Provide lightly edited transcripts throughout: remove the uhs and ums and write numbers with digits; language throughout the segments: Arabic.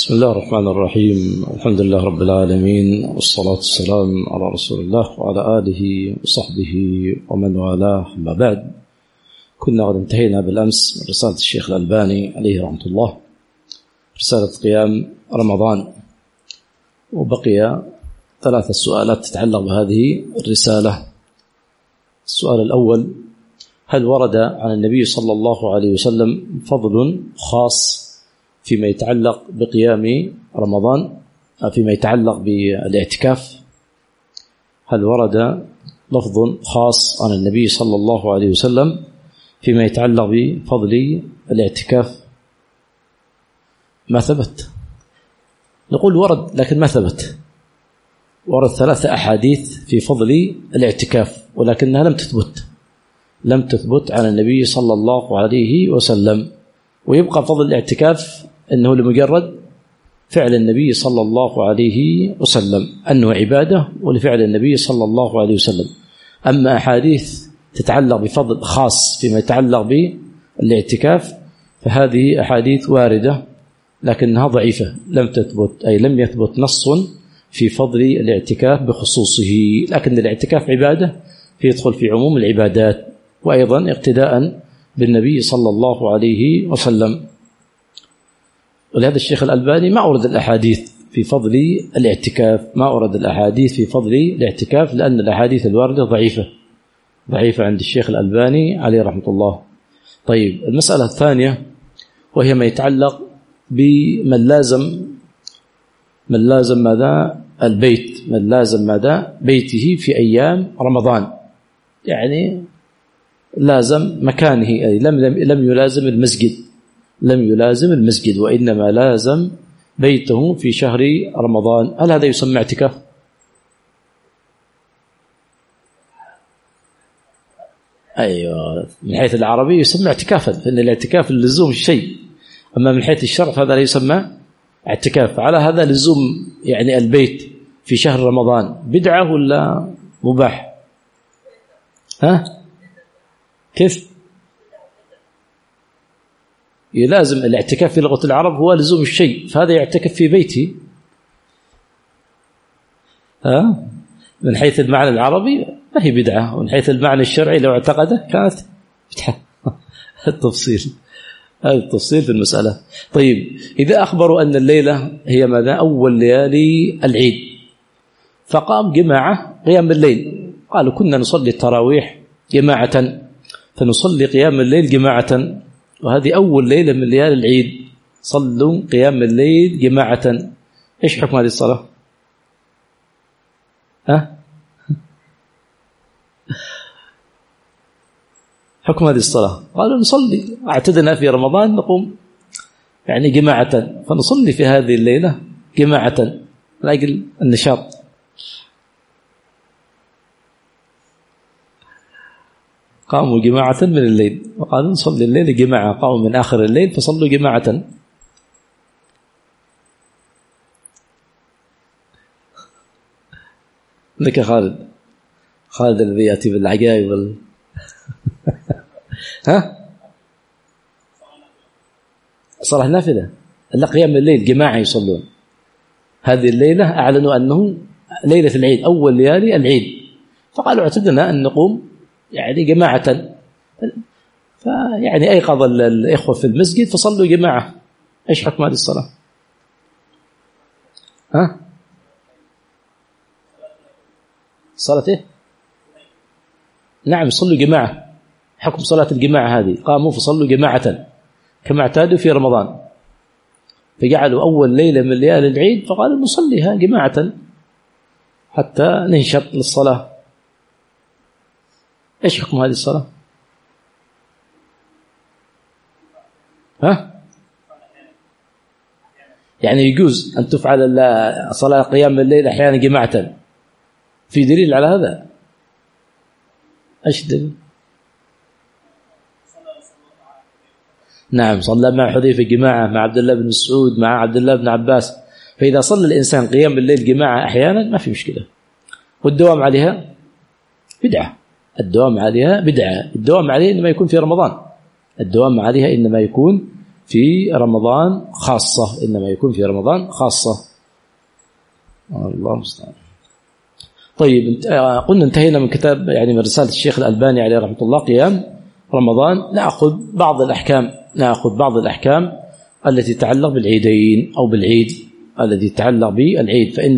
بسم الله الرحمن الرحيم. الحمد لله رب العالمين، والصلاة والسلام على رسول الله وعلى آله وصحبه ومن والاه. أما بعد، كنا قد انتهينا بالأمس من رسالة الشيخ الألباني عليه رحمة الله، رسالة قيام رمضان، وبقي 3 سؤالات تتعلق بهذه الرسالة. السؤال الأول: هل ورد عن النبي صلى الله عليه وسلم فضل خاص فيما يتعلق بقيام رمضان، فيما يتعلق بالاعتكاف؟ هل ورد لفظ خاص عن النبي صلى الله عليه وسلم فيما يتعلق بفضل الاعتكاف؟ ما ثبت. نقول ورد لكن ما ثبت. ورد 3 أحاديث في فضل الاعتكاف، ولكنها لم تثبت عن النبي صلى الله عليه وسلم. ويبقى فضل الاعتكاف أنه لمجرد فعل النبي صلى الله عليه وسلم، أنه عبادة ولفعل النبي صلى الله عليه وسلم. أما أحاديث تتعلق بفضل خاص فيما يتعلق بالاعتكاف فهذه أحاديث واردة لكنها ضعيفة، لم يثبت نص في فضل الاعتكاف بخصوصه. لكن الاعتكاف عبادة يدخل في عموم العبادات، وأيضا اقتداء بالنبي صلى الله عليه وسلم. ولهذا الشيخ الألباني ما أورد الأحاديث في فضل الاعتكاف، لأن الأحاديث الواردة ضعيفة عند الشيخ الألباني عليه رحمة الله. طيب، المسألة الثانية وهي ما يتعلق بمن لازم ماذا؟ البيت، من لازم ماذا؟ بيته في أيام رمضان، يعني لازم مكانه، أي لم يلازم المسجد وإنما لازم بيته في شهر رمضان. هل هذا يسمى اعتكاف؟ أيوة، من حيث العربي يسمى اعتكافا، فإن الاعتكاف لزوم الشيء، أما من حيث الشرع هذا لا يسمى اعتكاف. على هذا لزوم يعني البيت في شهر رمضان بدعة ولا مباح؟ كيف؟ يلازم الاعتكاف في لغة العرب هو لزوم الشيء، فهذا يعتكف في بيته. من حيث المعنى العربي ما هي بدعة، ومن حيث المعنى الشرعي لو اعتقده كانت بدعة. هذا التفصيل في المسألة. طيب، إذا أخبروا أن الليلة هي ماذا؟ أول ليالي العيد، فقام جماعة قيام الليل، قالوا كنا نصلي التراويح جماعة فنصلي قيام الليل جماعة، وهذه أول ليلة من ليالي العيد، صلوا قيام الليل جماعة. إيش حكم هذه الصلاة؟ حكم هذه الصلاة؟ قالوا نصلي، اعتدنا في رمضان نقوم يعني جماعة، فنصلي في هذه الليلة جماعة لأجل النشاط. قاموا جماعة من الليل وقالوا نصلي الليل جماعة، قاموا من آخر الليل فصلوا جماعة. لك خالد الذي يأتي بالعجائب صلاة نافلة، إلا قيام الليل جماعة يصلون. هذه الليلة أعلنوا أنه ليلة العيد، أول ليالي العيد، فقالوا اعتدنا أن نقوم يعني جماعة، فيعني أيقظ الإخوة في المسجد فصلوا جماعة. إيش حكم هذه الصلاة؟ صلاة إيه؟ نعم، صلوا جماعة. حكم صلاة الجماعة هذه، قاموا فصلوا جماعة كما اعتادوا في رمضان، فجعلوا أول ليلة من ليالي العيد فقالوا نصليها جماعة حتى ننشط للصلاة. إيش حكم هذه الصلاة؟ يعني يجوز أن تفعل صلاة قيام الليل أحيانا جماعة، في دليل على هذا؟ إيش دليل؟ نعم، صلى مع حذيفة جماعة، مع عبد الله بن مسعود، مع عبد الله بن عباس. فإذا صلى الإنسان قيام الليل جماعة أحيانا ما في مشكلة، والدوام عليها بدعة. الدوام عليها إنما يكون في رمضان. في رمضان خاصة، إنما يكون في رمضان خاصة. الله المستعان. طيب، قلنا انتهينا من كتاب من رسالة الشيخ الألباني عليه رحمة الله قيام رمضان. نأخذ بعض الأحكام التي تتعلق بالعيدين أو بالعيد الذي يتعلق بالعيد، فإن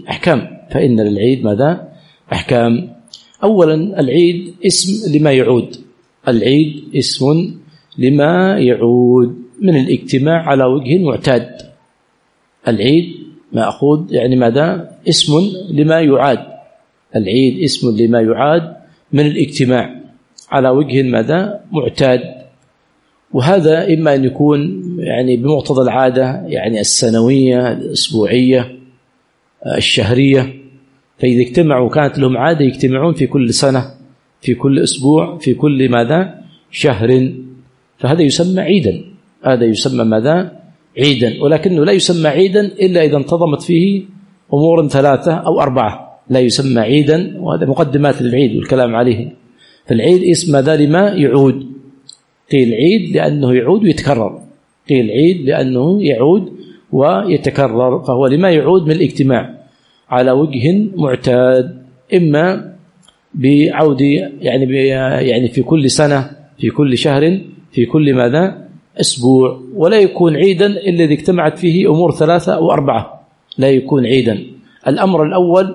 للعيد ماذا؟ أحكام. أولا، العيد اسم لما يعود. العيد اسم لما يعود من الاجتماع على وجه معتاد. العيد مأخوذ ماذا؟ اسم لما يعاد. العيد اسم لما يعاد من الاجتماع على وجه ماذا؟ معتاد. وهذا إما أن يكون بمقتضى العادة، السنوية، الأسبوعية، الشهرية. فإذا اجتمعوا كانت لهم عادة يجتمعون في كل سنة، في كل أسبوع، في كل ماذا؟ شهر، فهذا يسمى عيدا. هذا يسمى ماذا؟ عيدا. ولكنه لا يسمى عيدا إلا إذا انتظمت فيه أمور 3 أو 4، لا يسمى عيدا. وهذا مقدمات للعيد والكلام عليه. فالعيد اسم ماذا؟ لما يعود. قيل عيد لأنه يعود ويتكرر، قيل عيد لأنه يعود ويتكرر، فهو لما يعود من الاجتماع على وجه معتاد، إما بعود في كل سنة، في كل شهر، في كل ماذا؟ أسبوع. ولا يكون عيدا إلا إذا اجتمعت فيه أمور 3 أو 4، لا يكون عيدا. الأمر الأول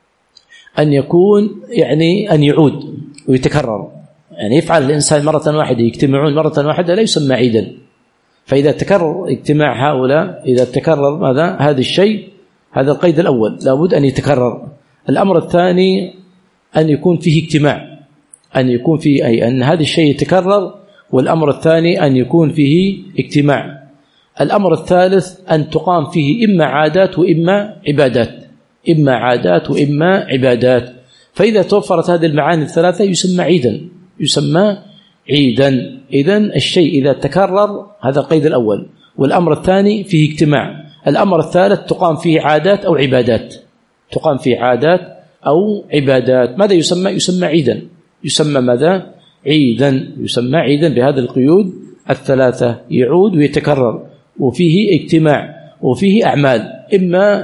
أن يكون أن يعود ويتكرر، يفعل الإنسان مرة واحدة، يجتمعون مرة واحدة، لا يسمى عيدا. فإذا تكرر اجتماع هؤلاء، إذا تكرر ماذا؟ هذا الشيء، هذا القيد الأول لابد أن يتكرر. الأمر الثاني أن يكون فيه اجتماع، أن يكون فيه أن هذا الشيء يتكرر. والأمر الثاني أن يكون فيه اجتماع. الأمر الثالث أن تقام فيه إما عادات وإما عبادات، إما عادات وإما عبادات. فإذا توفرت هذه المعاني الثلاثة يسمى عيدا، يسمى عيدا. إذن الشيء إذا تكرر، هذا القيد الأول. والأمر الثاني فيه اجتماع. الأمر الثالث تقام فيه عادات أو عبادات، تقام فيه عادات أو عبادات. ماذا يسمى؟ يسمى عيدا. يسمى ماذا؟ عيدا. يسمى عيدا بهذه القيود الثلاثة: يعود ويتكرر، وفيه اجتماع، وفيه أعمال إما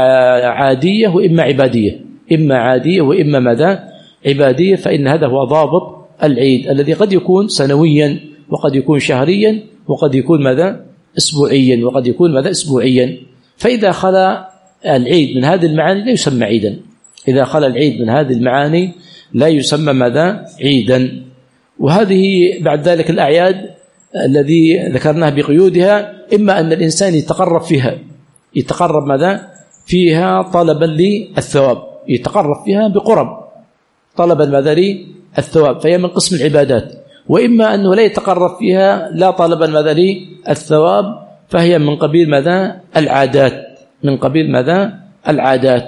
عادية وإما عبادية، إما عادية وإما ماذا؟ عبادية. فإن هذا هو ضابط العيد، الذي قد يكون سنويا، وقد يكون شهريا، وقد يكون ماذا؟ أسبوعيا، وقد يكون ماذا؟ أسبوعيا. فإذا خلا العيد من هذه المعاني لا يسمى عيدا. إذا خلا العيد من هذه المعاني لا يسمى ماذا؟ عيدا. وهذه بعد ذلك الأعياد الذي ذكرناها بقيودها، إما أن الإنسان يتقرب فيها، يتقرب ماذا؟ فيها طلبا للثواب، يتقرب فيها بقرب طلبا ماذا؟ للثواب، فهي من قسم العبادات. وإما أنه لا يتقرب فيها لا طلبا ماذا؟ للثواب، فهي من قبيل ماذا؟ العادات، من قبيل ماذا؟ العادات.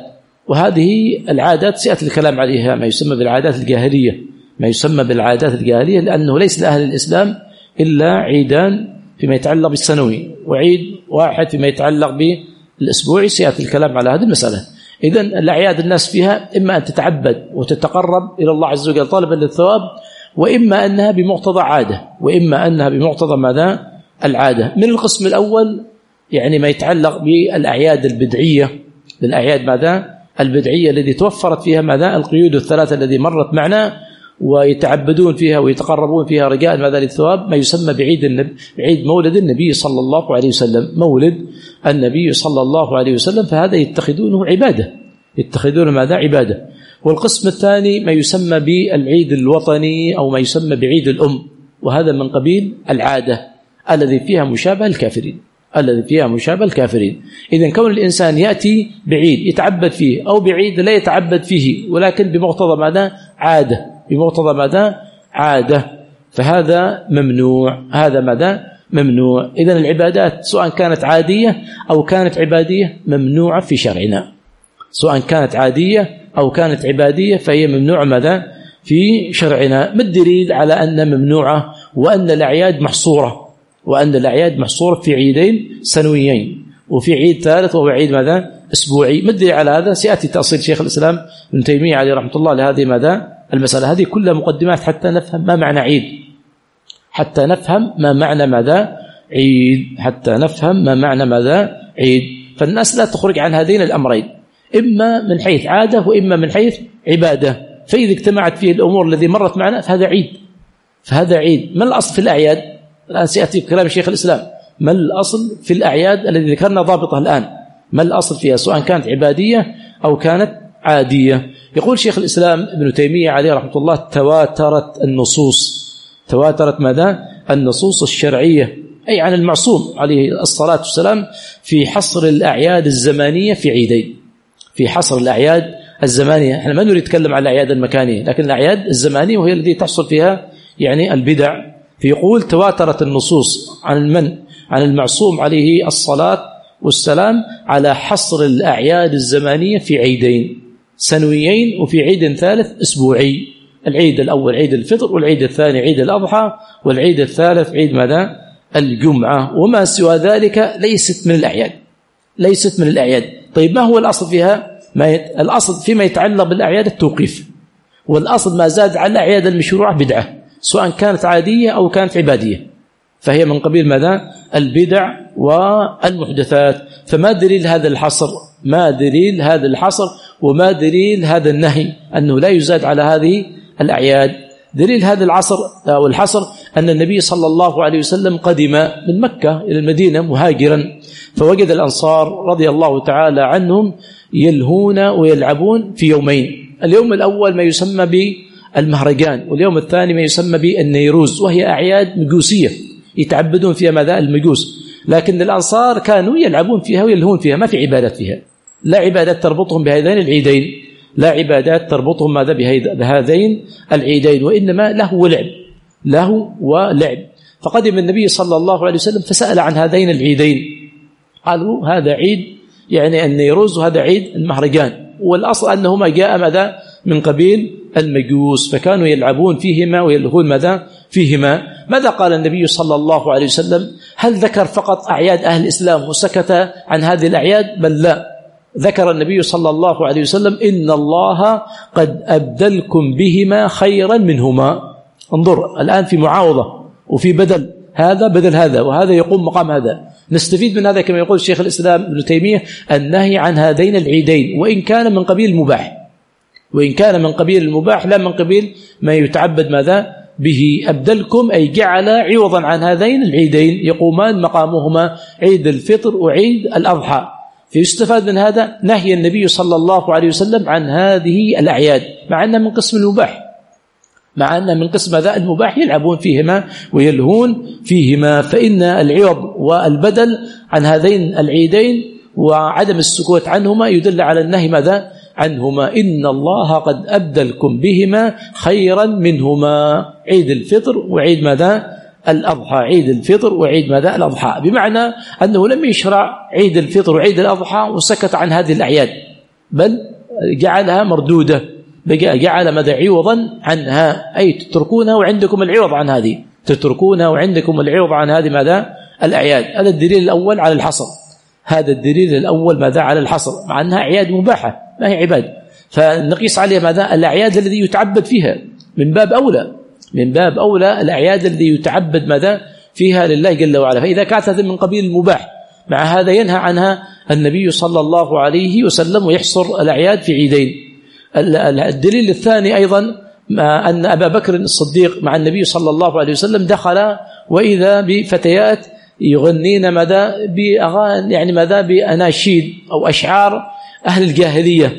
وهذه العادات سيأتي الكلام عليها، ما يسمى بالعادات الجاهلية، ما يسمى بالعادات الجاهلية، لأنه ليس لأهل الإسلام إلا عيدان فيما يتعلق بالسنوي، وعيد واحد فيما يتعلق بالأسبوعي. سيأتي الكلام على هذه المسألة. إذن الأعياد الناس فيها إما أن تتعبد وتتقرب إلى الله عز وجل طالبا للثواب، وإما أنها بمقتضى عادة، وإما أنها بمقتضى ماذا؟ العادة. من القسم الأول ما يتعلق بالأعياد البدعية، للأعياد ماذا؟ البدعية التي توفرت فيها ماذا؟ القيود الثلاثة التي مرت معنا، ويتعبدون فيها ويتقربون فيها رجاء ماذا؟ للثواب. ما يسمى بعيد مولد النبي صلى الله عليه وسلم، مولد النبي صلى الله عليه وسلم، فهذا يتخذونه عبادة، يتخذونه ماذا؟ عبادة. والقسم الثاني ما يسمى بالعيد الوطني أو ما يسمى بعيد الأم، وهذا من قبيل العادة الذي فيها مشابه الكافرين، الذي فيها مشابه الكافرين. إذن كون الإنسان يأتي بعيد يتعبد فيه أو بعيد لا يتعبد فيه، ولكن بمقتضى ماذا؟ عادة، بمقتضى ماذا؟ عادة، فهذا ممنوع، هذا ماذا؟ ممنوع. إذن العبادات سواء كانت عادية أو كانت عبادية ممنوعة في شرعنا، سواء كانت عادية أو كانت عبادية فهي ممنوعة ماذا؟ في شرعنا. ما الدليل على أن ممنوعة وأن الأعياد محصورة، وأن الأعياد محصورة في عيدين سنويين وفي عيد ثالث وهو عيد ماذا؟ أسبوعي؟ ما الدليل على هذا؟ سيأتي تأصيل شيخ الإسلام ابن تيمية عليه رحمة الله لهذه ماذا؟ المسألة. هذه كلها مقدمات حتى نفهم ما معنى عيد، حتى نفهم ما معنى ماذا؟ عيد، حتى نفهم ما معنى ماذا عيد. فالناس لا تخرج عن هذين الأمرين، إما من حيث عادة وإما من حيث عبادة. فإذا اجتمعت فيه الأمور الذي مرت معنا فهذا عيد، فهذا عيد. ما الأصل في الأعياد؟ الآن سيأتي بكلام شيخ الإسلام. ما الأصل في الأعياد الذي ذكرنا ضابطه الآن؟ ما الأصل فيها سواء كانت عبادية أو كانت عادية؟ يقول شيخ الإسلام ابن تيمية عليه رحمة الله: تواترت النصوص. تواترت ماذا؟ النصوص الشرعية، أي عن المعصوم عليه الصلاة والسلام، في حصر الأعياد الزمانية في عيدين. في حصر الأعياد الزمانية، احنا ما نريد نتكلم عن الأعياد المكانية، لكن الأعياد الزمانية وهي التي تحصل فيها يعني البدع. فيقول: تواترت النصوص عن المعصوم عليه الصلاة والسلام على حصر الأعياد الزمانية في عيدين سنويين، وفي عيد ثالث أسبوعي. العيد الأول عيد الفطر، والعيد الثاني عيد الأضحى، والعيد الثالث عيد ماذا؟ الجمعة. وما سوى ذلك ليست من الأعياد، ليست من الأعياد. طيب ما هو الأصل فيها؟ الأصل فيما يتعلق بالأعياد التوقيف، والأصل ما زاد على الأعياد المشروعة بدعة، سواء كانت عادية أو كانت عبادية، فهي من قبيل ماذا؟ البدع والمحدثات. فما دليل هذا الحصر؟ ما دليل هذا الحصر وما دليل هذا النهي أنه لا يزاد على هذه الأعياد؟ دليل هذا العصر أو الحصر أن النبي صلى الله عليه وسلم قدم من مكة إلى المدينة مهاجرا، فوجد الأنصار رضي الله تعالى عنهم يلهون ويلعبون في يومين. اليوم الأول ما يسمى بالمهرجان، واليوم الثاني ما يسمى بالنيروز، وهي أعياد مجوسية يتعبدون فيها ماذا؟ المجوس. لكن الأنصار كانوا يلعبون فيها ويلهون فيها، ما في عبادات فيها، لا عبادات تربطهم بهذين العيدين، لا عبادات تربطهم ماذا بهذين العيدين، وإنما له ولعب، له ولعب. فقدم النبي صلى الله عليه وسلم فسأل عن هذين العيدين، قالوا هذا عيد يعني النيروز وهذا عيد المهرجان، والأصل أنهما جاء ماذا؟ من قبيل المجوس، فكانوا يلعبون فيهما ويلهون ماذا؟ فيهما. ماذا قال النبي صلى الله عليه وسلم؟ هل ذكر فقط أعياد أهل الإسلام وسكت عن هذه الأعياد؟ بل لا، ذكر النبي صلى الله عليه وسلم: إن الله قد أبدلكم بهما خيرا منهما. انظر الآن في معاوضة وفي بدل، هذا بدل هذا وهذا يقوم مقام هذا. نستفيد من هذا كما يقول شيخ الإسلام ابن تيمية النهي عن هذين العيدين، وإن كان من قبيل المباح، وإن كان من قبيل المباح لا من قبيل ما يتعبد ماذا به. أبدلكم أي جعل عوضا عن هذين العيدين يقومان مقامهما عيد الفطر وعيد الأضحى. فيستفاد من هذا نهي النبي صلى الله عليه وسلم عن هذه الأعياد، مع أنها من قسم المباح، مع أن من قسم ذا المباح يلعبون فيهما ويلهون فيهما. فإن العوض والبدل عن هذين العيدين وعدم السكوت عنهما يدل على النهي ماذا؟ عنهما. إن الله قد أبدلكم بهما خيرا منهما، عيد الفطر وعيد ماذا؟ الأضحى. عيد الفطر وعيد ماذا؟ الأضحى. بمعنى أنه لم يشرع عيد الفطر وعيد الأضحى وسكت عن هذه الأعياد، بل جعلها مردودة، جعل ماذا؟ عوضا عنها، أي تتركونها وعندكم العوض عن هذه، تتركونها وعندكم العوض عن هذه ماذا؟ الأعياد. هذا الدليل الأول على الحصر، هذا الدليل الأول ماذا؟ على الحصر، مع أنها أعياد مباحة ما هي عباد، فنقيس عليها ماذا؟ الأعياد الذي يتعبد فيها، من باب أولى، من باب أولى الأعياد الذي يتعبد ماذا؟ فيها لله جل وعلا. فإذا كانت هذه من قبيل المباح، مع هذا ينهى عنها النبي صلى الله عليه وسلم ويحصر الأعياد في عيدين. الدليل الثاني أيضا أن أبا بكر الصديق مع النبي صلى الله عليه وسلم دخل وإذا بفتيات يغنين ماذا؟ بأغاني يعني ماذا؟ بأناشيد أو أشعار أهل الجاهلية،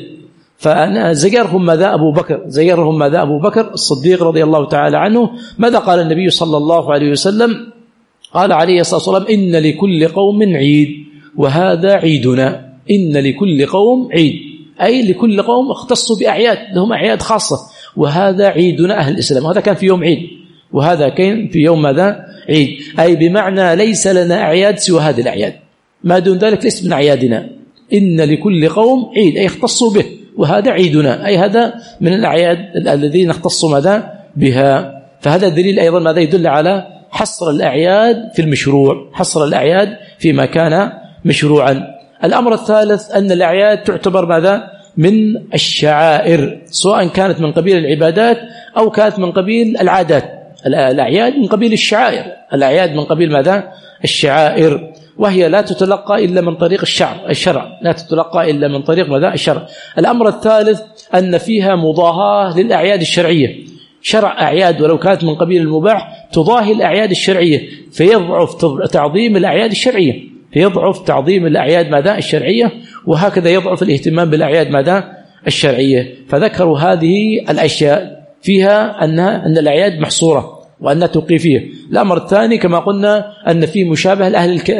فزجرهم ماذا؟ أبو بكر، زجرهم ماذا؟ أبو بكر الصديق رضي الله تعالى عنه. ماذا قال النبي صلى الله عليه وسلم؟ قال عليه الصلاة والسلام: إن لكل قوم عيد وهذا عيدنا. إن لكل قوم عيد، أي لكل قوم اختصوا بأعياد، لهم أعياد خاصة، وهذا عيدنا أهل الإسلام. وهذا كان في يوم عيد وهذا كان في يوم ماذا؟ عيد، أي بمعنى ليس لنا أعياد سوى هذه الأعياد، ما دون ذلك ليس من أعيادنا. إن لكل قوم عيد أي اختصوا به، وهذا عيدنا أي هذا من الأعياد الذين اختصوا ماذا؟ بها. فهذا دليل أيضا ماذا؟ يدل على حصر الأعياد في المشروع، حصر الأعياد فيما كان مشروعا. الأمر الثالث أن الأعياد تعتبر ماذا؟ من الشعائر، سواء كانت من قبيل العبادات أو كانت من قبيل العادات. الأعياد من قبيل الشعائر، الأعياد من قبيل ماذا؟ الشعائر، وهي لا تتلقى إلا من طريق الشرع، لا تتلقى إلا من طريق ماذا؟ الشرع. الأمر الثالث أن فيها مضاهاة للأعياد الشرعية، شرع أعياد ولو كانت من قبيل المباح تضاهي الأعياد الشرعية، فيضعف تعظيم الأعياد الشرعية، فيضعف تعظيم الأعياد ماذا؟ الشرعية، وهكذا يضعف الاهتمام بالأعياد ماذا؟ الشرعية. فذكروا هذه الأشياء فيها أن الأعياد محصورة وأنها توقيفية. الأمر الثاني كما قلنا أن فيه مشابه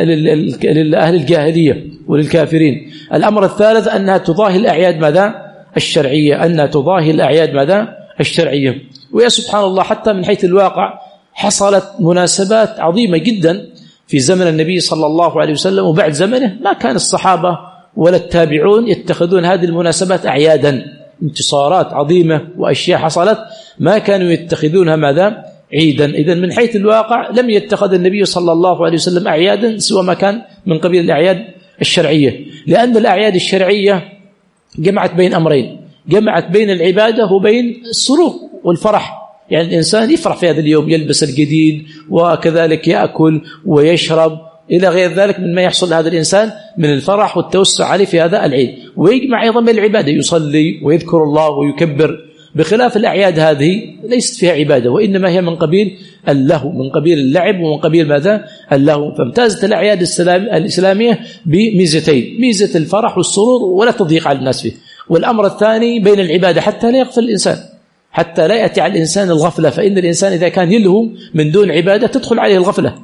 لأهل الجاهلية وللكافرين. الأمر الثالث أنها تضاهي الأعياد ماذا؟ الشرعية، أنها تضاهي الأعياد ماذا؟ الشرعية. ويا سبحان الله حتى من حيث الواقع حصلت مناسبات عظيمة جدا في زمن النبي صلى الله عليه وسلم وبعد زمنه، ما كان الصحابة ولا التابعون يتخذون هذه المناسبات أعيادا، انتصارات عظيمة وأشياء حصلت ما كانوا يتخذونها ماذا؟ عيدا. إذن من حيث الواقع لم يتخذ النبي صلى الله عليه وسلم أعيادا سوى ما كان من قبيل الأعياد الشرعية، لأن الأعياد الشرعية جمعت بين أمرين، جمعت بين العبادة وبين السرور والفرح، يعني الإنسان يفرح في هذا اليوم، يلبس الجديد وكذلك يأكل ويشرب إلى غير ذلك مما يحصل لهذا الإنسان من الفرح والتوسع عليه في هذا العيد، ويجمع أيضا بين العبادة، يصلي ويذكر الله ويكبر، بخلاف الأعياد هذه ليست فيها عبادة وإنما هي من قبيل اللهو، من قبيل اللعب ومن قبيل ماذا؟ اللهو. فامتازت الأعياد الإسلامية بميزتين، ميزة الفرح والسرور ولا تضيق على الناس فيه، والأمر الثاني بين العبادة حتى لا يغفل الإنسان، حتى لا يأتي على الإنسان الغفلة، فإن الإنسان إذا كان يلهو من دون عبادة تدخل عليه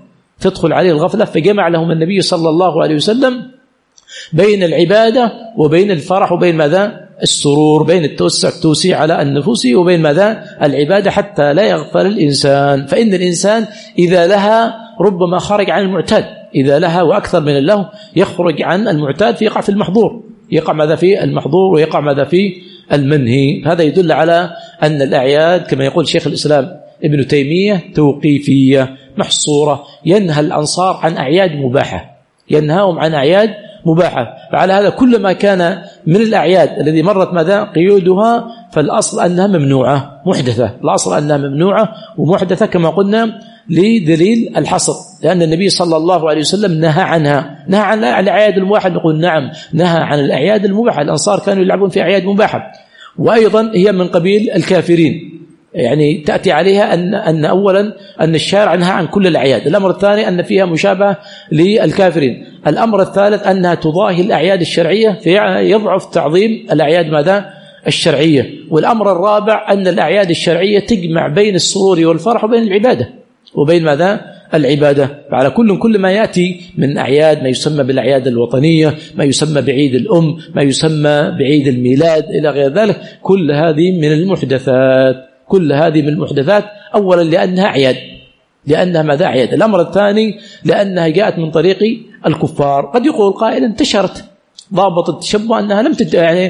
الغفلة، فجمع لهم النبي صلى الله عليه وسلم بين العبادة وبين الفرح وبين ماذا؟ السرور، بين التوسيع على النفوس وبين ماذا؟ العبادة، حتى لا يغفل الإنسان. فإن الإنسان إذا لها ربما خرج عن المعتاد، إذا لها وأكثر من الله يخرج عن المعتاد فيقع في المحظور، يقع ماذا؟ في المحظور، ويقع ماذا؟ في المنهي. هذا يدل على أن الأعياد كما يقول شيخ الإسلام ابن تيمية توقيفية محصورة، ينهى الأنصار عن أعياد مباحة، ينهاهم عن أعياد مباحة. فعلى هذا كل ما كان من الأعياد الذي مرت ماذا؟ قيودها، فالأصل أنها ممنوعة محدثة، الأصل أنها ممنوعة ومحدثة كما قلنا لدليل الحصر، لأن النبي صلى الله عليه وسلم نهى عنها، نهى عن الأعياد المباحة. نقول نعم، نهى عن الأعياد المباحة، الأنصار كانوا يلعبون في أعياد مباحة، وأيضا هي من قبيل الكافرين، يعني تأتي عليها أن أولا أن الشارع نهى عن كل الأعياد، الأمر الثاني أن فيها مشابهة للكافرين، الأمر الثالث أنها تضاهي الأعياد الشرعية فيضعف تعظيم الأعياد ماذا؟ الشرعية، والأمر الرابع أن الأعياد الشرعية تجمع بين السرور والفرح وبين العبادة وبين ماذا؟ العبادة. فعلى كل ما يأتي من أعياد، ما يسمى بالأعياد الوطنية، ما يسمى بعيد الأم، ما يسمى بعيد الميلاد إلى غير ذلك، كل هذه من المحدثات، كل هذه من المحدثات، أولا لأنها أعياد، لأنها ماذا؟ أعياد. الأمر الثاني لأنها جاءت من طريق الكفار. قد يقول قائل انتشرت، ضابط التشبه أنها لم يعني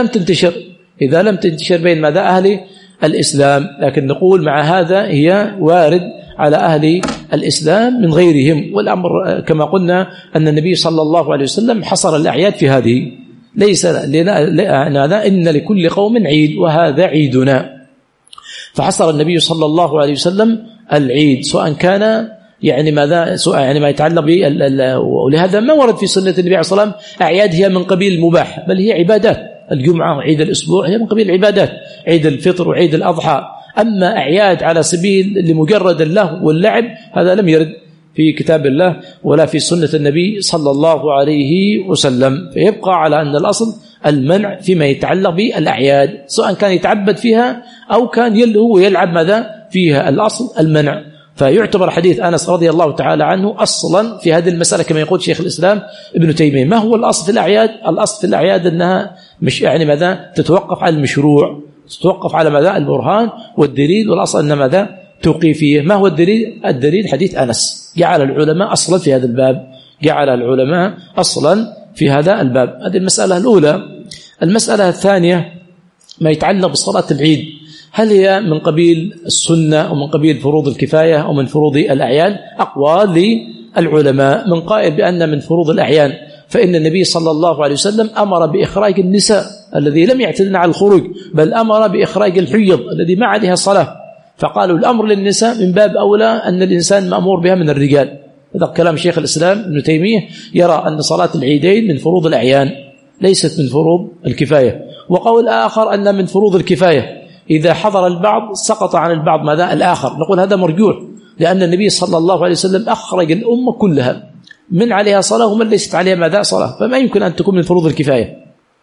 إذا لم تنتشر بين ماذا؟ أهل الإسلام، لكن نقول مع هذا هي وارد على أهل الإسلام من غيرهم، والأمر كما قلنا أن النبي صلى الله عليه وسلم حصر الأعياد في هذه، ليس لنا إن لكل قوم عيد وهذا عيدنا، فحصر النبي صلى الله عليه وسلم العيد سواء كان يعني ماذا؟ سواء يعني ما يتعلق ولهذا ما ورد في سنة النبي عليه الصلاة والسلام أعياد هي من قبيل المباح، بل هي عبادات، الجمعة وعيد الأسبوع هي من قبيل العبادات، عيد الفطر وعيد الأضحى. أما أعياد على سبيل لمجرد اللهو واللعب هذا لم يرد في كتاب الله ولا في سنة النبي صلى الله عليه وسلم، فيبقى على أن الأصل المنع فيما يتعلق بالأعياد، سواء كان يتعبد فيها أو كان يلهو ويلعب ماذا فيها، الأصل المنع. فيعتبر حديث أنس رضي الله تعالى عنه أصلا في هذه المسألة كما يقول شيخ الإسلام ابن تيمية. ما هو الأصل في الأعياد؟ الأصل في الأعياد أنها مش يعني ماذا؟ تتوقف على المشروع، تتوقف على ماذا؟ البرهان والدليل، والأصل أن ماذا؟ توقيفية. ما هو الدليل؟ الدليل حديث أنس، جعل العلماء أصلا في هذا الباب، جعل العلماء أصلا في هذا الباب. هذه المسألة الأولى. المسألة الثانية ما يتعلق بصلاة العيد، هل هي من قبيل السنة أو من قبيل فروض الكفاية أو من فروض الأعيان؟ أقوال للعلماء، من قائل بأن من فروض الأعيان، فإن النبي صلى الله عليه وسلم أمر بإخراج النساء الذي لم يعتدن على الخروج، بل أمر بإخراج الحيض الذي ما عليها صلاة، فقالوا الأمر للنساء من باب أولى أن الإنسان مأمور بها من الرجال. هذا كلام شيخ الإسلام ابن تيمية، يرى أن صلاة العيدين من فروض الأعيان ليست من فروض الكفاية. وقول آخر أن من فروض الكفاية، إذا حضر البعض سقط عن البعض ماذا الآخر. نقول هذا مرجوح، لأن النبي صلى الله عليه وسلم أخرج الأمة كلها من عليها صلاة ومن ليست عليها ماذا صلاة، فما يمكن أن تكون من فروض الكفاية.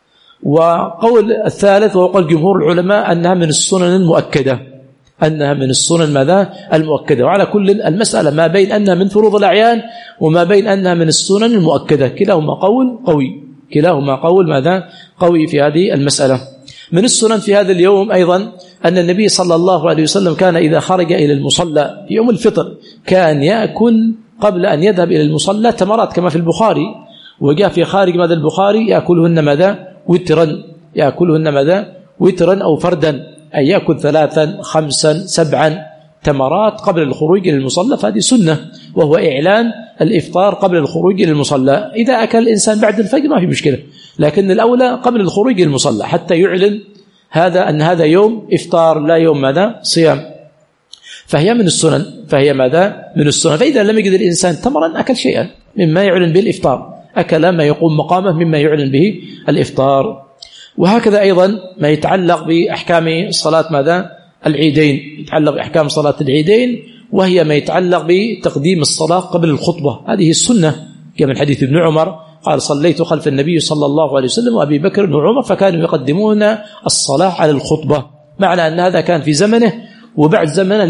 وقول الثالث وقول جمهور العلماء أنها من السنن المؤكدة، أنها من السنن ماذا المؤكدة. وعلى كل المسألة ما بين أنها من فروض الأعيان وما بين أنها من السنن المؤكدة، كلاهما قول قوي، كلاهما قول ماذا قوي في هذه المسألة. من السنن في هذا اليوم أيضا أن النبي صلى الله عليه وسلم كان إذا خرج إلى المصلى في يوم الفطر كان يأكل قبل أن يذهب إلى المصلى تمرات كما في البخاري، وجاء في خارج ماذا البخاري يأكلهن ماذا وترا، يأكلهن ماذا وترا أو فردا، أي يأكل 3 5 7 تمرات قبل الخروج إلى المصلى، فهذه سنة، وهو إعلان الإفطار قبل الخروج إلى المصلى. إذا أكل الإنسان بعد الفجر ما في مشكلة، لكن الأولى قبل الخروج إلى المصلى حتى يعلن هذا أن هذا يوم إفطار لا يوم ماذا صيام. فهي من السنن، فهي ماذا من السنن. فإذا لم يجد الإنسان تمرا أكل شيئا مما يعلن به الإفطار، أكل ما يقوم مقامه مما يعلن به الإفطار. وهكذا أيضا ما يتعلق بأحكام صلاة ماذا العيدين، يتعلق بأحكام صلاة العيدين، وهي ما يتعلق بتقديم الصلاة قبل الخطبة. هذه السنة كما الحديث ابن عمر قال صليت خلف النبي صلى الله عليه وسلم وأبي بكر وعمر فكانوا يقدمون الصلاة على الخطبة، معنى أن هذا كان في زمنه، وبعد زمنه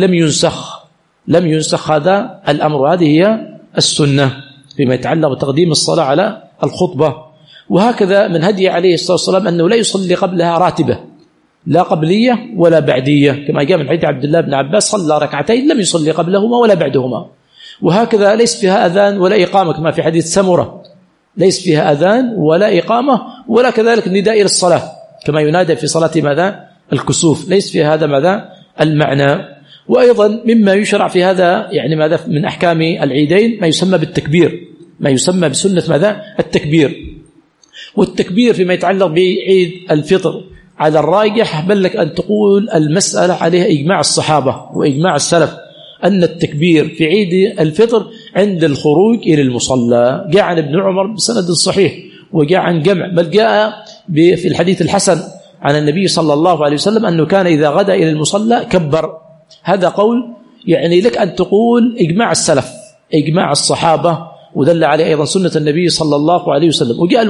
لم ينسخ هذا الأمر. هذه هي السنة فيما يتعلق بتقديم الصلاة على الخطبة. وهكذا من هدي عليه الصلاة والسلام أنه لا يصلي قبلها راتبة، لا قبلية ولا بعدية، كما جاء من حديث عبد الله بن عباس صلى ركعتين لم يصلي قبلهما ولا بعدهما. وهكذا ليس فيها أذان ولا إقامة كما في حديث سمرة، ليس فيها أذان ولا إقامة، ولا كذلك نداء إلى الصلاة كما ينادى في صلاة ماذا الكسوف، ليس فيها هذا ماذا المعنى. وأيضا مما يشرع في هذا يعني ماذا من أحكام العيدين ما يسمى بالتكبير، ما يسمى بسنة ماذا التكبير. والتكبير فيما يتعلق بعيد الفطر على الراجح بل لك أن تقول المسألة عليها إجماع الصحابة وإجماع السلف أن التكبير في عيد الفطر عند الخروج إلى المصلى. جاء عن ابن عمر بسند صحيح، وجاء عن جمع، بل جاء في الحديث الحسن عن النبي صلى الله عليه وسلم أنه كان إذا غدا إلى المصلى كبر. هذا قول يعني لك أن تقول إجماع السلف إجماع الصحابة، ودل عليه أيضا سنة النبي صلى الله عليه وسلم. وجاء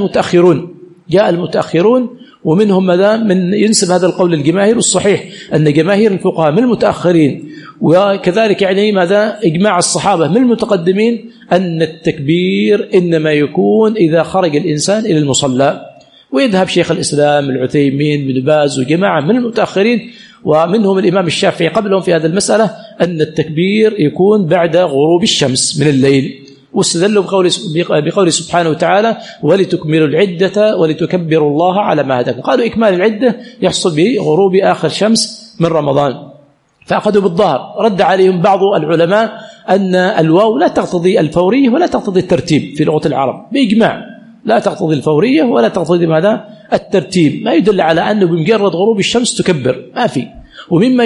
المتأخرون ومنهم ماذا من ينسب هذا القول للجماهير، والصحيح أن جماهير الفقهاء من المتأخرين، وكذلك يعني ماذا إجماع الصحابة من المتقدمين أن التكبير إنما يكون إذا خرج الإنسان إلى المصلى. ويذهب شيخ الإسلام العثيمين بن باز وجماعة من المتأخرين ومنهم الإمام الشافعي قبلهم في هذا المسألة أن التكبير يكون بعد غروب الشمس من الليل، واستدلوا بقوله سبحانه وتعالى ولتكملوا العدة ولتكبروا الله على ما هداكم. قالوا إكمال العدة يحصل بغروب آخر شمس من رمضان، فأخذوا بالظاهر. رد عليهم بعض العلماء أن الواو لا تقتضي الفورية ولا تقتضي الترتيب في لغة العرب بإجماع، لا تقتضي الفورية ولا تقتضي ماذا الترتيب، ما يدل على أنه بمجرد غروب الشمس تكبر، ما في. ومما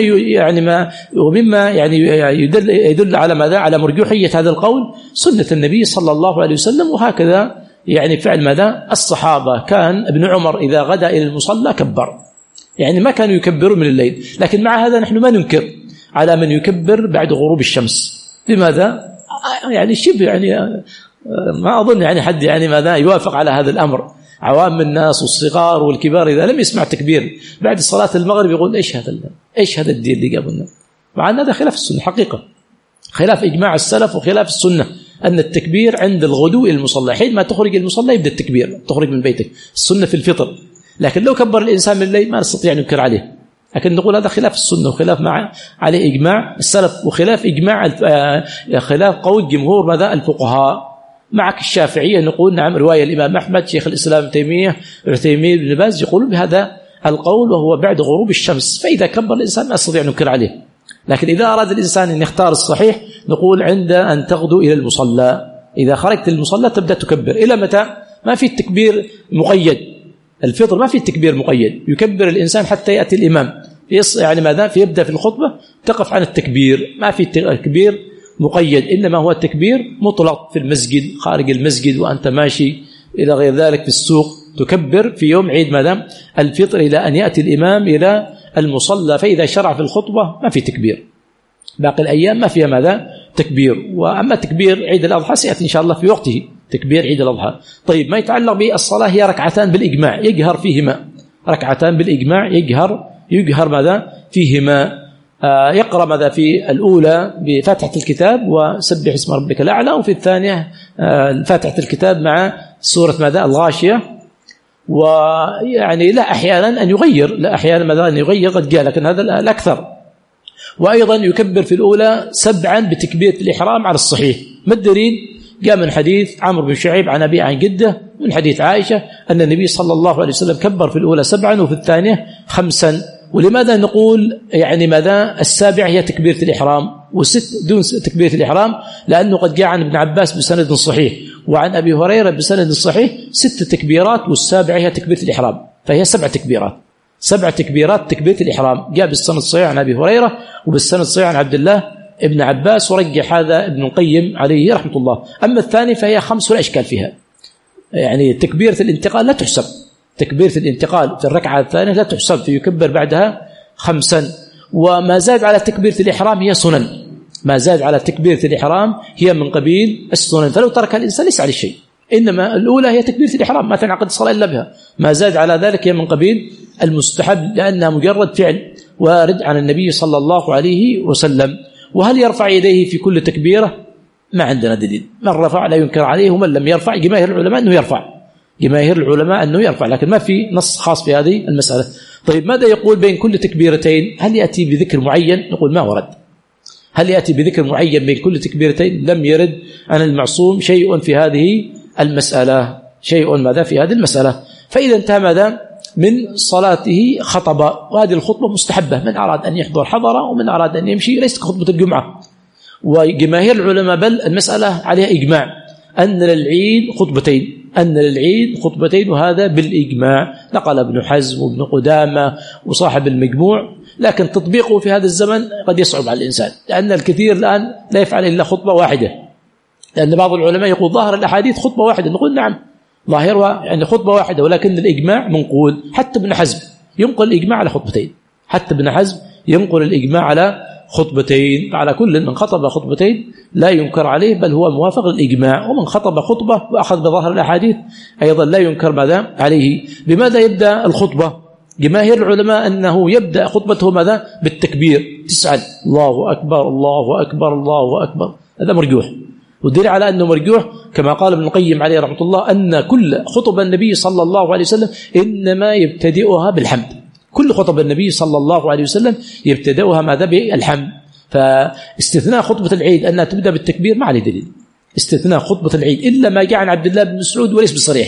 يدل على ماذا على مرجوحية هذا القول سنة النبي صلى الله عليه وسلم، وهكذا يعني فعل ماذا الصحابة. كان ابن عمر إذا غدا إلى المصلى كبر، يعني ما كانوا يكبروا من الليل. لكن مع هذا نحن ما ننكر على من يكبر بعد غروب الشمس. لماذا؟ يعني شبه يعني ما أظن يعني حد يعني ماذا يوافق على هذا الأمر. عوام الناس والصغار والكبار إذا لم يسمع تكبير بعد صلاة المغرب يقول إيش هذا الدين اللي قبلنا. مع أن هذا خلاف السنة حقيقة، خلاف إجماع السلف وخلاف السنة أن التكبير عند الغدو إلى المصلى، حين ما تخرج المصلى يبدأ التكبير، تخرج من بيتك، السنة في الفطر. لكن لو كبر الإنسان من الليل ما نستطيع أن ننكر عليه، لكن نقول هذا خلاف السنة وخلاف عليه إجماع السلف وخلاف خلاف قول جمهور ماذا الفقهاء. معك الشافعية نقول نعم رواية الإمام أحمد شيخ الإسلام تيمية عثيمين بن باز يقولون بهذا القول وهو بعد غروب الشمس، فإذا كبر الإنسان ما يستطيع أن ينكر عليه. لكن إذا أراد الإنسان أن يختار الصحيح نقول عند أن تغدو إلى المصلى، إذا خرجت المصلى تبدأ تكبر. إلى متى؟ ما في التكبير مقيد، الفطر ما في التكبير مقيد، يكبر الإنسان حتى يأتي الإمام، يعني ماذا في يبدأ في الخطبة تقف عن التكبير، ما في تكبير مقيد، إنما هو التكبير مطلق في المسجد، خارج المسجد وأنت ماشي إلى غير ذلك في السوق تكبر في يوم عيد ماذا الفطر إلى أن يأتي الإمام إلى المصلى، فإذا شرع في الخطبة ما في تكبير. باقي الأيام ما فيها ماذا تكبير. وأما تكبير عيد الأضحى سيأتي إن شاء الله في وقته تكبير عيد الأضحى. طيب ما يتعلق بالصلاة هي ركعتان بالإجماع يجهر فيهما، ركعتان بالإجماع يجهر ماذا فيهما. يقرأ ماذا في الأولى بفاتحة الكتاب وسبح اسم ربك الأعلى، وفي الثانية فاتحة الكتاب مع سورة ماذا الغاشية. ويعني لا أحيانا أن يغير، لا أحيانا ماذا أن يغير قد جاء، لكن هذا الأكثر. وأيضا يكبر في الأولى 7 بتكبيرة الإحرام على الصحيح. ما الدليل؟ جاء من حديث عمرو بن شعيب عن أبي عن جده من حديث عائشة أن النبي صلى الله عليه وسلم كبر في الأولى 7 وفي الثانية 5. ولماذا نقول يعني ماذا 7 هي تكبيرة الإحرام و6 دون تكبيرة الإحرام؟ لأنه قد جاء عن ابن عباس بسند صحيح وعن أبي هريرة بسند صحيح 6 تكبيرات وال7 هي تكبيرة الإحرام، فهي 7 تكبيرات، 7 تكبيرات تكبيرة الإحرام. جاء بالسند الصحيح عن أبي هريرة وبالسند الصحيح عن عبد الله ابن عباس، ورجح هذا ابن القيم عليه رحمة الله. أما الثاني فهي 5 ولا إشكال فيها، يعني تكبيرة الانتقال لا تحسب، تكبيرة الانتقال في الركعة الثانية لا تحسب، فيكبر بعدها 5. وما زاد على تكبيرة الإحرام هي سنن، ما زاد على تكبيرة الإحرام هي من قبيل السنن، فلو ترك الإنسان ليس عليه شيء، إنما الأولى هي تكبيرة الإحرام ما تنعقد الصلاة إلا بها. ما زاد على ذلك هي من قبيل المستحب لأنها مجرد فعل وارد عن النبي صلى الله عليه وسلم. وهل يرفع يديه في كل تكبيرة؟ ما عندنا دليل، من رفع لا ينكر عليه ومن لم يرفع جماهير العلماء أنه يرفع، جماهير العلماء أنه يرفع، لكن ما في نص خاص في هذه المسألة. طيب ماذا يقول بين كل تكبيرتين؟ هل يأتي بذكر معين؟ نقول ما ورد. هل يأتي بذكر معين بين كل تكبيرتين؟ لم يرد عن المعصوم شيء في هذه المسألة، شيء ماذا في هذه المسألة. فإذا انتهى ماذا من صلاته خطبة، وهذه الخطبة مستحبة، من أراد أن يحضر حضر ومن أراد أن يمشي، ليست خطبة الجمعة. وجماهير العلماء بل المسألة عليها إجماع أن للعيد خطبتين، أن للعيد خطبتين، وهذا بالإجماع، نقل ابن حزم وابن قدامة وصاحب المجموع. لكن تطبيقه في هذا الزمن قد يصعب على الإنسان، لأن الكثير الآن لا يفعل إلا خطبة واحدة، لأن بعض العلماء يقول ظاهر الأحاديث خطبة واحدة، نقول نعم ظاهرها يعني خطبة واحدة، ولكن الإجماع منقول. حتى ابن حزم ينقل الإجماع على خطبتين، حتى ابن حزم ينقل الإجماع على خطبتين. على كل من خطب خطبتين لا ينكر عليه، بل هو موافق للإجماع، ومن خطب خطبة وأخذ بظاهر الأحاديث أيضا لا ينكر ماذا عليه. بماذا يبدأ الخطبة؟ جماهير العلماء أنه يبدأ خطبته ماذا بالتكبير 9 الله أكبر الله أكبر الله أكبر، هذا مرجوح. والدليل على أنه مرجوح كما قال ابن القيم عليه رحمة الله أن كل خطب النبي صلى الله عليه وسلم إنما يبتدئها بالحمد، كل خطب النبي صلى الله عليه وسلم يبتدئها ماذا بالحمد. فاستثناء خطبة العيد أنها تبدأ بالتكبير ما عليه دليل، استثناء خطبة العيد إلا ما جاء عن عبد الله بن مسعود وليس بصريح،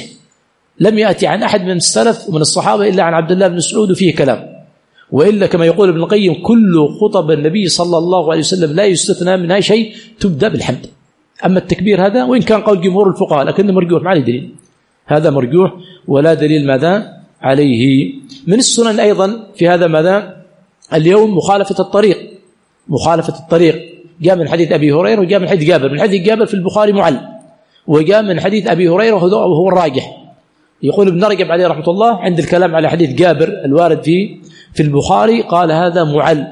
لم يأتي عن أحد من السلف ومن الصحابة إلا عن عبد الله بن مسعود وفيه كلام. وإلا كما يقول ابن القيم كل خطب النبي صلى الله عليه وسلم لا يستثنى منها شيء تبدأ بالحمد. أما التكبير هذا وإن كان قول جمهور الفقهاء لكنه مرجوح ما عليه دليل، هذا مرجوح ولا دليل ماذا عليه. من السنن أيضا في هذا ماذا اليوم مخالفة الطريق، مخالفة الطريق. جاء من حديث أبي هريرة وجاء من حديث جابر، من حديث جابر في البخاري معل، وجاء من حديث أبي هريرة وهو الراجح. يقول ابن رجب عليه رحمة الله عند الكلام على حديث جابر الوارد في البخاري قال هذا معل،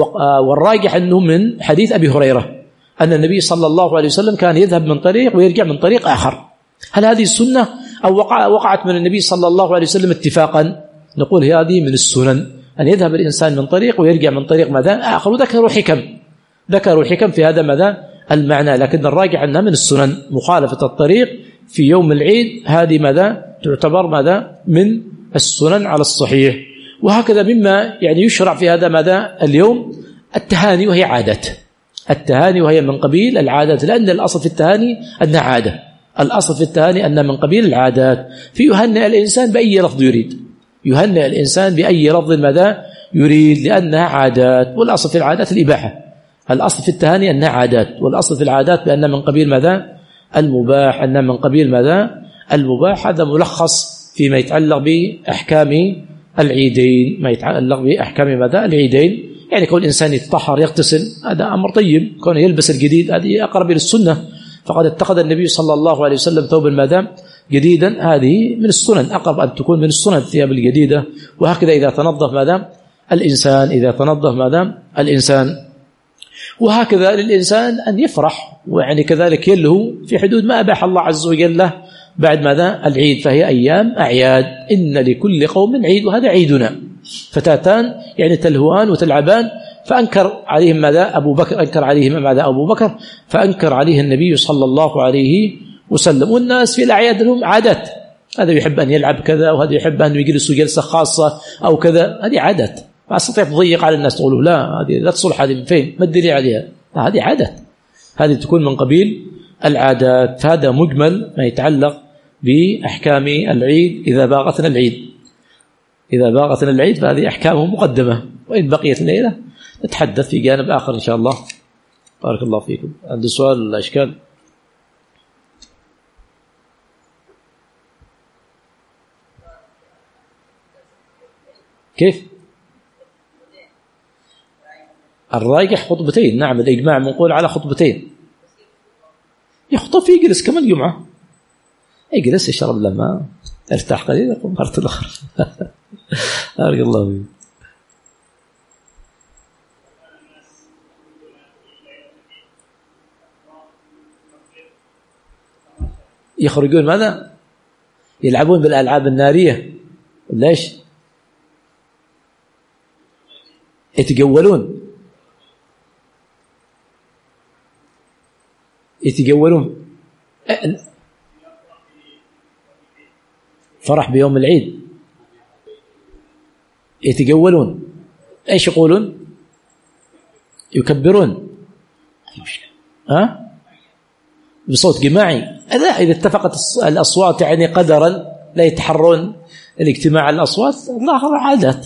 والراجح أنه من حديث أبي هريرة أن النبي صلى الله عليه وسلم كان يذهب من طريق ويرجع من طريق آخر. هل هذه السنة أو وقعت من النبي صلى الله عليه وسلم اتفاقا؟ نقول هذه من السنن أن يذهب الإنسان من طريق ويرجع من طريق ماذا آخر، ذكروا حكم في هذا ماذا المعنى، لكن الراجح أنها من السنن. مخالفة الطريق في يوم العيد هذه ماذا تعتبر ماذا من السنن على الصحيح. وهكذا مما يعني يشرع في هذا ماذا اليوم التهاني، وهي عادات، التهاني وهي من قبيل العادات، لأن الأصل في التهاني أنها عادة، الأصل في التهاني أنها من قبيل العادات. في يهنئ الإنسان بأي لفظ يريد، يهنئ الإنسان بأي لفظ ماذا يريد، لأنها عادات، والأصل في العادات الإباحة. الأصل في التهاني أنها عادات، والأصل في العادات بأنها من قبيل ماذا المباح، أنها من قبيل ماذا المباح. هذا ملخص فيما يتعلق بأحكام العيدين، ما يتعلق بأحكام ماذا؟ العيدين، يعني كون الإنسان يتطهر يغتسل هذا أمر طيب، كون يلبس الجديد هذه أقرب إلى السنة، فقد اتخذ النبي صلى الله عليه وسلم ثوبا ماذا؟ جديدا، هذه من السنن، أقرب أن تكون من السنن الثياب الجديدة. وهكذا إذا تنظف ماذا؟ الإنسان، إذا تنظف ماذا؟ الإنسان. وهكذا للإنسان أن يفرح، ويعني كذلك يلهو في حدود ما أباح الله عز وجل له بعد ماذا؟ العيد، فهي أيام أعياد، إن لكل قوم عيد وهذا عيدنا. فتاتان يعني تلهوان وتلعبان، فأنكر عليهم ماذا؟ أبو بكر، أنكر عليهم ماذا؟ أبو بكر، فأنكر عليه النبي صلى الله عليه وسلم. والناس في الأعياد لهم عادات، هذا يحب أن يلعب كذا، وهذا يحب أن يجلسوا جلسة خاصة أو كذا، هذه عادات، ما استطيع تضيق على الناس تقولوا لا هذه لا تصلح، هذه من فين؟ ما الدليل عليها؟ هذه عادات، هذه تكون من قبيل العادات. هذا مجمل ما يتعلق بأحكام العيد. إذا باغتنا العيد، إذا باغتنا العيد فهذه أحكامه مقدمة، وإن بقيت الليلة نتحدث في جانب آخر إن شاء الله. بارك الله فيكم. عندي سؤال ولا إشكال؟ كيف؟ الراجح خطبتين، نعم الإجماع منقول على خطبتين. يخطب فيه يجلس كمان جمعة، يجلس يشرب لما ارتاح قليلا يقوم مرة الأخرى. بارك الله فيك. يخرجون ماذا؟ يلعبون بالألعاب النارية، ليش؟ يتجولون، يتجولون فرح بيوم العيد، يتجولون، ايش يقولون؟ يكبرون، ها؟ بصوت جماعي. لا، إذا اتفقت الأصوات يعني قدرا لا يتحرون الاجتماع الأصوات، الله عادات.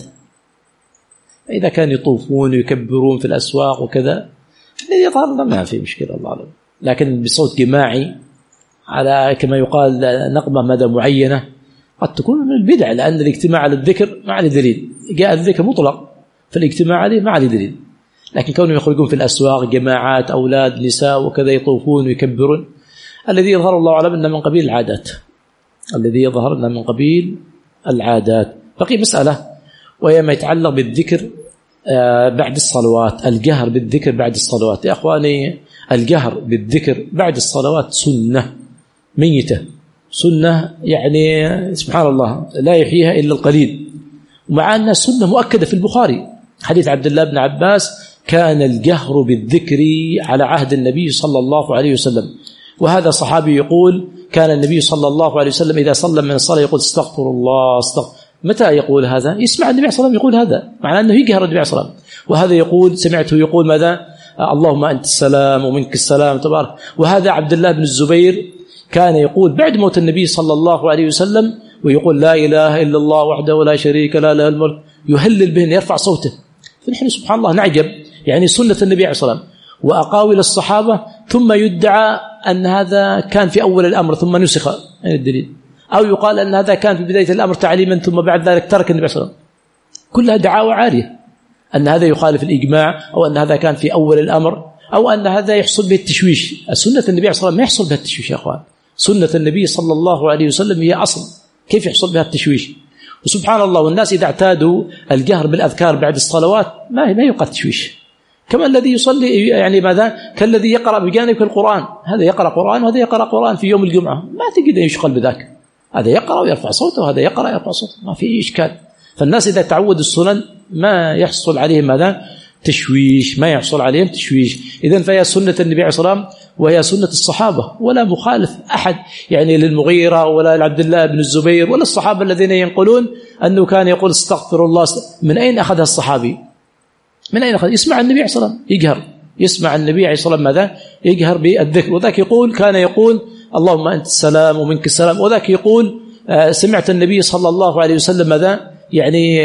إذا كان يطوفون ويكبرون في الأسواق وكذا الذي يظهر ما في مشكلة، الله أعلم. لكن بصوت جماعي على كما يقال نغمة مدى معينة قد تكون من البدع، لأن الاجتماع على الذكر ما عليه دليل، جاء الذكر مطلق فالاجتماع عليه ما عليه دليل. لكن كونهم يخرجون في الأسواق جماعات أولاد نساء وكذا يطوفون ويكبرون، الذي يظهر الله أعلم أنه من قبيل العادات، الذي يظهر أنه من قبيل العادات. بقي مسألة وهي ما يتعلق بالذكر بعد الصلوات، الجهر بالذكر بعد الصلوات. يا أخواني الجهر بالذكر بعد الصلوات سنة ميتة، سنة يعني سبحان الله لا يحييها إلا القليل، ومع أنها سنة مؤكدة في البخاري، حديث عبد الله بن عباس كان الجهر بالذكر على عهد النبي صلى الله عليه وسلم. وهذا صحابي يقول كان النبي صلى الله عليه وسلم إذا صلى من الصلاة يقول استغفر الله استغفر. متى يقول هذا؟ يسمع النبي صلى الله عليه وسلم يقول هذا، معناه أنه يجهر النبي صلى الله عليه وسلم. وهذا يقول سمعته يقول ماذا؟ اللهم أنت السلام ومنك السلام تبارك. وهذا عبد الله بن الزبير كان يقول بعد موت النبي صلى الله عليه وسلم ويقول لا إله إلا الله وحده لا شريك له له الملك، يهلل بهن يرفع صوته. فنحن سبحان الله نعجب يعني سنة النبي عليه الصلاة والسلام وأقاويل الصحابة، ثم يدعى أن هذا كان في أول الأمر ثم نسخ، يعني الدليل، أو يقال أن هذا كان في بداية الأمر تعليما ثم بعد ذلك ترك النبي صلى الله عليه وسلم. كلها دعاوى عالية، أن هذا يخالف الإجماع، أو أن هذا كان في أول الأمر، أو أن هذا يحصل به التشويش. سنة النبي صلى الله عليه وسلم ما يحصل بها التشويش يا أخوان، سنة النبي صلى الله عليه وسلم هي أصل، كيف يحصل بها التشويش؟ وسبحان الله والناس إذا اعتادوا الجهر بالأذكار بعد الصلوات ما يقع تشويش. كما الذي يصلي يعني ماذا؟ كالذي يقرأ بجانب القرآن، هذا يقرأ قرآن وهذا يقرأ قرآن في يوم الجمعة، ما تجد يشغل بذاك، هذا يقرأ ويرفع صوته وهذا يقرأ ويرفع صوته، ما في إشكال. فالناس إذا تعودوا السنن ما يحصل عليهم ماذا؟ تشويش، ما يحصل عليهم تشويش. إذن فهي سنة النبي عليه الصلاة والسلام وهي سنة الصحابة، ولا مخالف أحد يعني للمغيرة ولا لعبد الله بن الزبير ولا الصحابة الذين ينقلون أنه كان يقول استغفر الله. من أين أخذها الصحابي؟ من أين أخذ؟ يسمع النبي عليه الصلاة والسلام يجهر، يسمع النبي عليه الصلاة والسلام ماذا؟ يجهر بالذكر. وذاك يقول كان يقول اللهم أنت السلام ومنك السلام. وذاك يقول سمعت النبي صلى الله عليه وسلم ماذا؟ يعني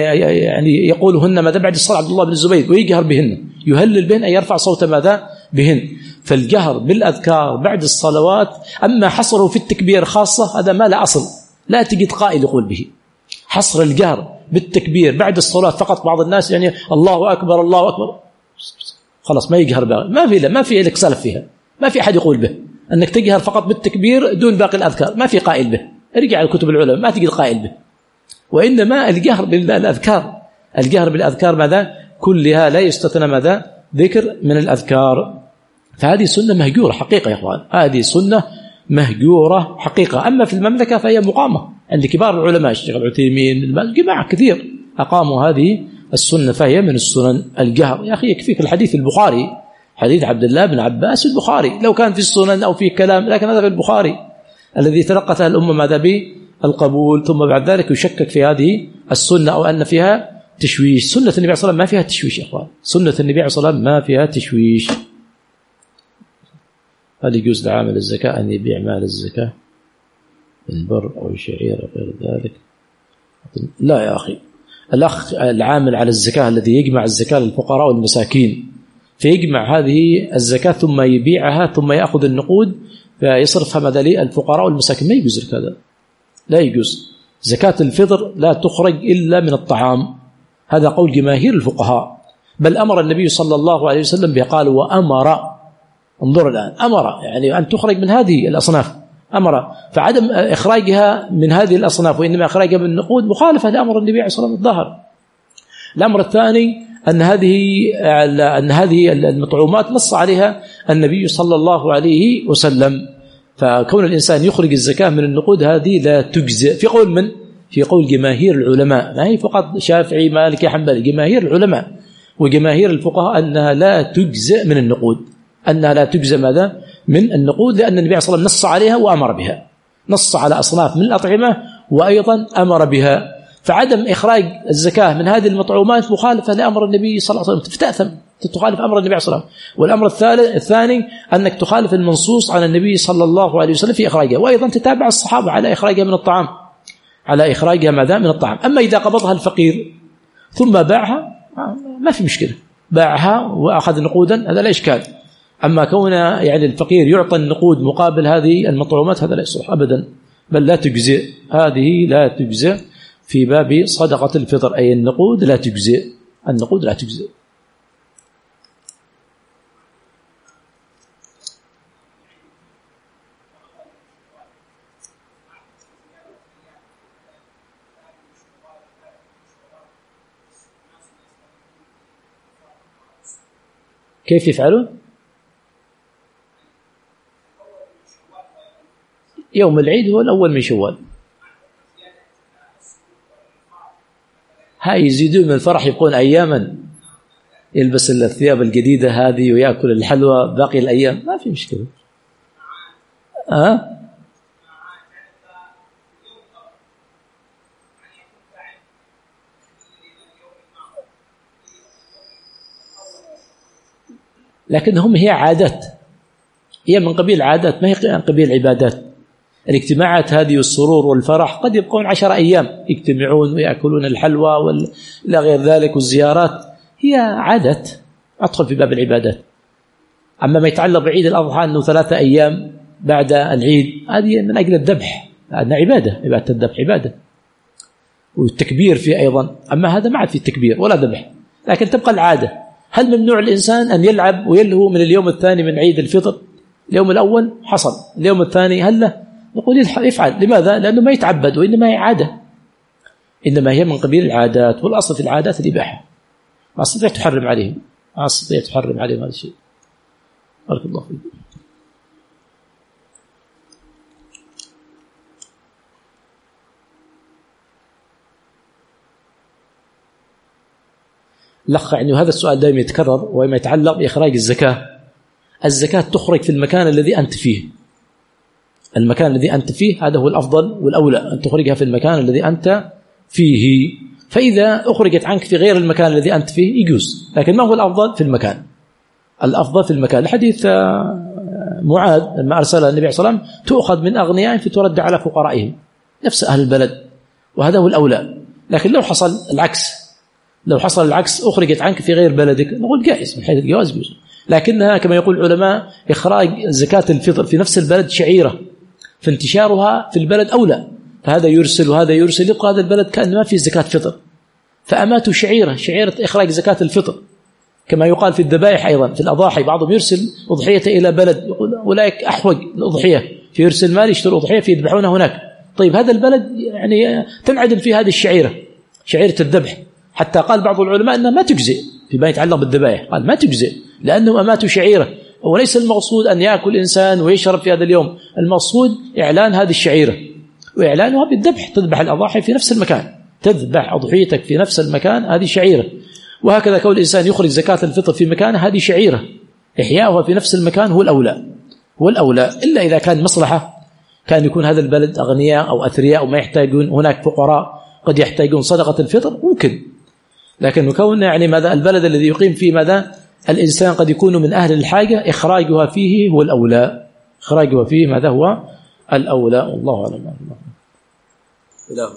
يقولهن ماذا بعد الصلاة عبد الله بن الزبير ويجهر بهن، يهلل بهن أن يرفع صوت ماذا؟ بهن. فالجهر بالأذكار بعد الصلوات، أما حصره في التكبير خاصة هذا ما لا أصل، لا تجد قائل يقول به. حصر الجهر بالتكبير بعد الصلاة فقط. بعض الناس يعني الله أكبر الله أكبر خلاص ما يجهر بها، ما في لك سلف فيها، ما في أحد يقول به أنك تجهر فقط بالتكبير دون باقي الأذكار، ما في قائل به. ارجع لكتب العلماء ما تجد قائل به. وإنما الجهر بالأذكار، الجهر بالأذكار ماذا كلها لا يستثنى ماذا ذكر من الأذكار. فهذه سنة مهجورة حقيقة يا إخوان، هذه سنة مهجورة حقيقة. أما في المملكة فهي مقامة عند كبار العلماء، الشيخ العثيمين، جماعة كثير أقاموا هذه السنة، فهي من السنن الجهر. يا أخي يكفيك الحديث البخاري، حديث عبد الله بن عباس البخاري، لو كان في السنن أو في كلام، لكن هذا في البخاري الذي تلقتها الأمة ماذا بالقبول، ثم بعد ذلك يشكك في هذه السنة أو أن فيها تشويش. سنة النبي عليه الصلاة والسلام ما فيها تشويش يا إخوان، سنة النبي عليه الصلاة والسلام ما فيها تشويش. هل يجوز لعامل الزكاة أن يبيع مال الزكاة من بر أو شعير أو غير ذلك؟ لا يا أخي، الأخ العامل على الزكاة الذي يجمع الزكاة للفقراء والمساكين، فيجمع هذه الزكاة ثم يبيعها ثم يأخذ النقود فيصرفها ماذا للفقراء والمساكين، ما يجوز هذا، لا يجوز. زكاة الفطر لا تخرج إلا من الطعام، هذا قول جماهير الفقهاء، بل أمر النبي صلى الله عليه وسلم به، قال وأمر، انظر الآن، أمر يعني أن تخرج من هذه الأصناف، أمر. فعدم إخراجها من هذه الأصناف وإنما إخراجها من النقود مخالفة لأمر النبي عليه الصلاة والسلام الظاهر. الأمر الثاني أن هذه المطعومات نص عليها النبي صلى الله عليه وسلم، فكون الإنسان يخرج الزكاة من النقود هذه لا تجزئ، في قول من؟ في قول جماهير العلماء، ما هي فقط شافعي مالكي حنبلي، جماهير العلماء وجماهير الفقهاء أنها لا تجزئ من النقود، أنها لا تجزئ ماذا؟ من النقود، لأن النبي صلى الله عليه وسلم نص عليها وأمر بها، نص على أصناف من الأطعمة وأيضا أمر بها. فعدم إخراج الزكاة من هذه المطعومات مخالفة لأمر النبي صلى الله عليه وسلم، تتأثم، تخالف أمر النبي صلى الله عليه وسلم. والأمر الثاني أنك تخالف المنصوص على النبي صلى الله عليه وسلم في إخراجها، وأيضا تتابع الصحابة على إخراجها من الطعام، على إخراجها ماذا من الطعام. أما إذا قبضها الفقير ثم باعها ما في مشكلة، باعها وأخذ نقودا هذا لا إشكال. أما كون يعني الفقير يعطى النقود مقابل هذه المطعومات هذا لا يصلح أبدا، بل لا تجزئ، هذه لا تجزئ في باب صدقة الفطر، أي النقود لا تجزئ، النقود لا تجزئ. كيف يفعلون؟ يوم العيد هو الأول من شوال، هاي يزيدون من الفرح، يبقون أياما يلبس الثياب الجديدة هذه ويأكل الحلوى باقي الأيام، ما في مشكلة. لكنهم هي عادات، هي من قبيل عادات، ما هي من قبيل عبادات. الاجتماعات هذه والسرور والفرح قد يبقون 10 أيام يجتمعون ويأكلون الحلوى ولا غير ذلك، والزيارات هي عادات أدخل في باب العبادات. أما ما يتعلق بعيد الأضحى أنه 3 أيام بعد العيد، هذه من أجل الذبح، هذا عبادة، عبادة الذبح عبادة، والتكبير فيه أيضا. أما هذا ما عاد فيه تكبير ولا ذبح، لكن تبقى العادة. هل ممنوع الإنسان أن يلعب ويلهو من اليوم الثاني من عيد الفطر؟ اليوم الأول حصل، اليوم الثاني هل له؟ نقول يفعل. لماذا؟ لأنه ما يتعبد، وإنما هي عادة، إنما هي من قبيل العادات، والأصل في العادات الإباحة، ما استطيع تحرم عليهم، ما استطيع تحرم عليهم هذا الشيء. بارك الله فيك. لخ يعني هذا السؤال دائما يتكرر وما يتعلق بإخراج الزكاة. الزكاة تخرج في المكان الذي أنت فيه، المكان الذي أنت فيه هذا هو الأفضل والأولى، أن تخرجها في المكان الذي أنت فيه. فإذا أخرجت عنك في غير المكان الذي أنت فيه يجوز، لكن ما هو الأفضل؟ في المكان، الأفضل في المكان. الحديث معاذ لما أرسل النبي صلى الله عليه وسلم تؤخذ من أغنيائهم فترد على فقرائهم، نفس أهل البلد، وهذا هو الأولى. لكن لو حصل العكس، أخرجت عنك في غير بلدك، نقول جائز من حيث الجواز يجوز، لكنها كما يقول العلماء إخراج زكاة الفطر في نفس البلد شعيرة، فانتشارها في البلد أولى، فهذا يرسل وهذا يرسل، يبقى هذا البلد كأن ما فيه زكاة فطر، فأماتوا شعيرة إخراج زكاة الفطر، كما يقال في الذبائح أيضا في الأضاحي. بعضهم يرسل أضحية إلى بلد، يقول أولئك أحوج الأضحية، فيرسل مال يشتري أضحية فيذبحونها هناك. طيب هذا البلد يعني تنعدم في هذه الشعيرة، شعيرة الذبح، حتى قال بعض العلماء أنها ما تجزئ فيما يتعلق بالذبائح، قال ما تجزئ لأنهم أماتوا شعيرة. وليس المقصود أن يأكل إنسان ويشرب في هذا اليوم، المقصود إعلان هذه الشعيرة وإعلانها بالذبح. تذبح الأضاحي في نفس المكان، تذبح أضحيتك في نفس المكان، هذه شعيرة. وهكذا كون الإنسان يخرج زكاة الفطر في مكانه، هذه شعيرة. إحياؤها في نفس المكان هو الأولى، إلا إذا كان مصلحة، كان يكون هذا البلد أغنياء أو أثرياء وما يحتاجون، هناك فقراء قد يحتاجون صدقة الفطر ممكن. لكن كون يعني ماذا البلد الذي يقيم فيه ماذا الإنسان قد يكون من أهل الحاجة، إخراجها فيه هو الأولى، إخراجها فيه ماذا هو الأولى. والله أعلم.